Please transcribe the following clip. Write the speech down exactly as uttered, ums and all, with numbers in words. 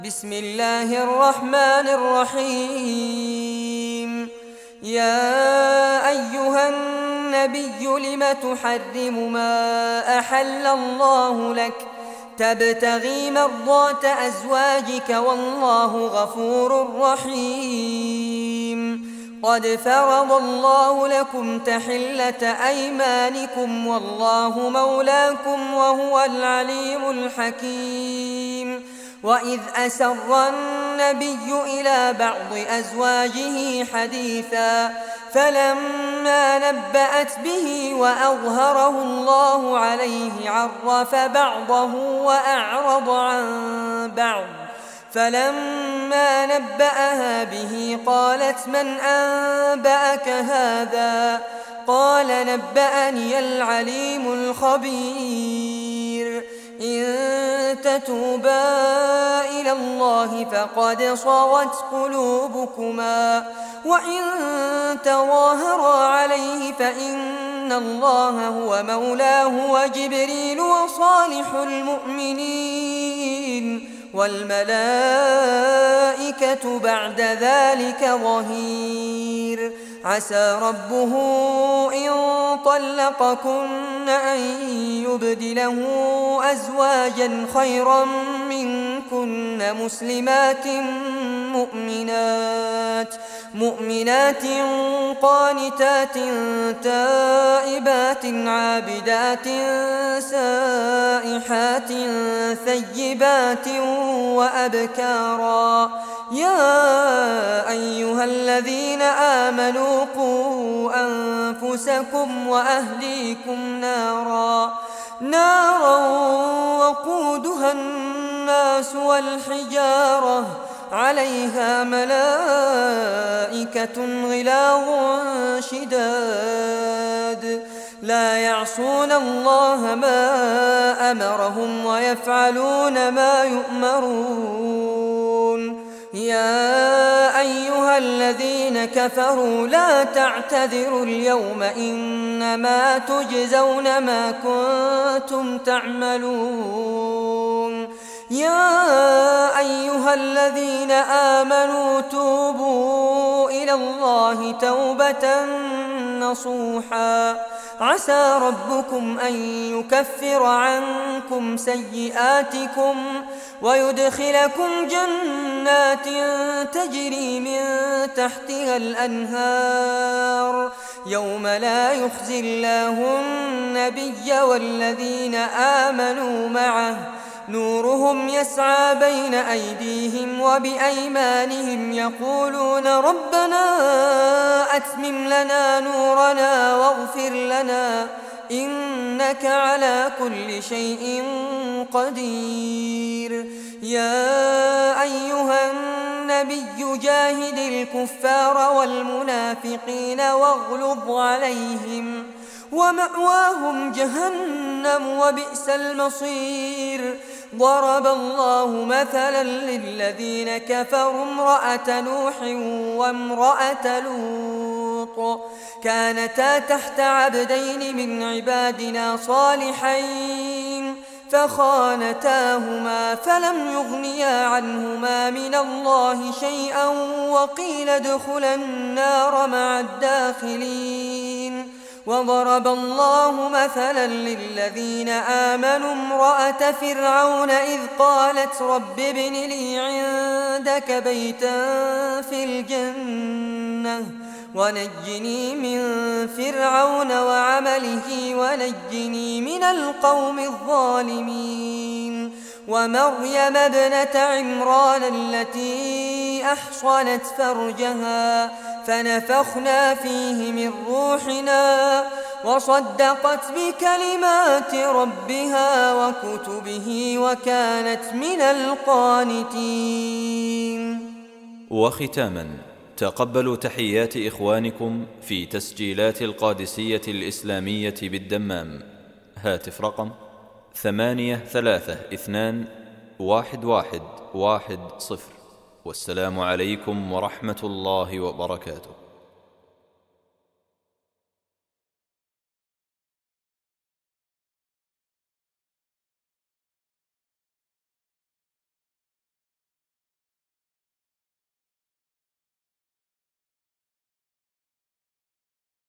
بسم الله الرحمن الرحيم. يا أيها النبي لم تحرم ما أحل الله لك تبتغي مرضات أزواجك والله غفور رحيم. قد فرض الله لكم تحلة أيمانكم والله مولاكم وهو العليم الحكيم. وإذ أسر النبي إلى بعض أزواجه حديثا فلما نبأت به وأظهره الله عليه عرف بعضه وأعرض عن بعض، فلما نبأها به قالت من أنبأك هذا؟ قال نبأني العليم الخبير. إن تتوبا إلى الله فقد صغت قلوبكما وإن تظاهرا عليه فإن الله هو مولاه وجبريل وصالح المؤمنين والملائكة بعد ذلك ظهير. عسى ربه إن طلقكن أن يبدله أزواجا خيرا منكن مسلمات مؤمنات مؤمنات قانتات تائبات عابدات سائحات ثيبات وأبكارا. يا أيها الذين آمنوا قوا أنفسكم وأهليكم نارا نارا وقودها الناس والحجارة عليها ملائكة غلاظ شداد لا يعصون الله ما أمرهم ويفعلون ما يؤمرون. يا أيها الذين كفروا لا تعتذروا اليوم إنما تجزون ما كنتم تعملون. يا أيها الذين آمنوا توبوا إلى الله توبة نصوحا عسى ربكم أن يكفر عنكم سيئاتكم ويدخلكم جنات تجري من تحتها الأنهار يوم لا يخزي الله النبي والذين آمنوا معه نورهم يسعى بين أيديهم وبأيمانهم يقولون ربنا أتمم لنا نورنا واغفر لنا إنك على كل شيء قدير. يا أيها النبي جاهد الكفار والمنافقين واغلظ عليهم ومأواهم جهنم وبئس المصير. ضرب الله مثلا للذين كفروا امرأة نوح وامرأة لوط كانتا تحت عبدين من عبادنا صالحين فخانتاهما فلم يغنيا عنهما من الله شيئا وقيل ادخلا النار مع الداخلين. وضرب الله مثلا للذين آمنوا امرأة فرعون إذ قالت رب ابن لي عندك بيتا في الجنة ونجني من فرعون وعمله ونجني من القوم الظالمين. ومريم ابنة عمران التي أحصنت فرجها فنفخنا فيه من روحنا وصدقت بكلمات ربها وكتبه وكانت من القانتين. وختاما تقبلوا تحيات إخوانكم في تسجيلات القادسية الإسلامية بالدمام. هاتف رقم ثمانية ثلاثة اثنان واحد واحد واحد صفر. والسلام عليكم ورحمة الله وبركاته.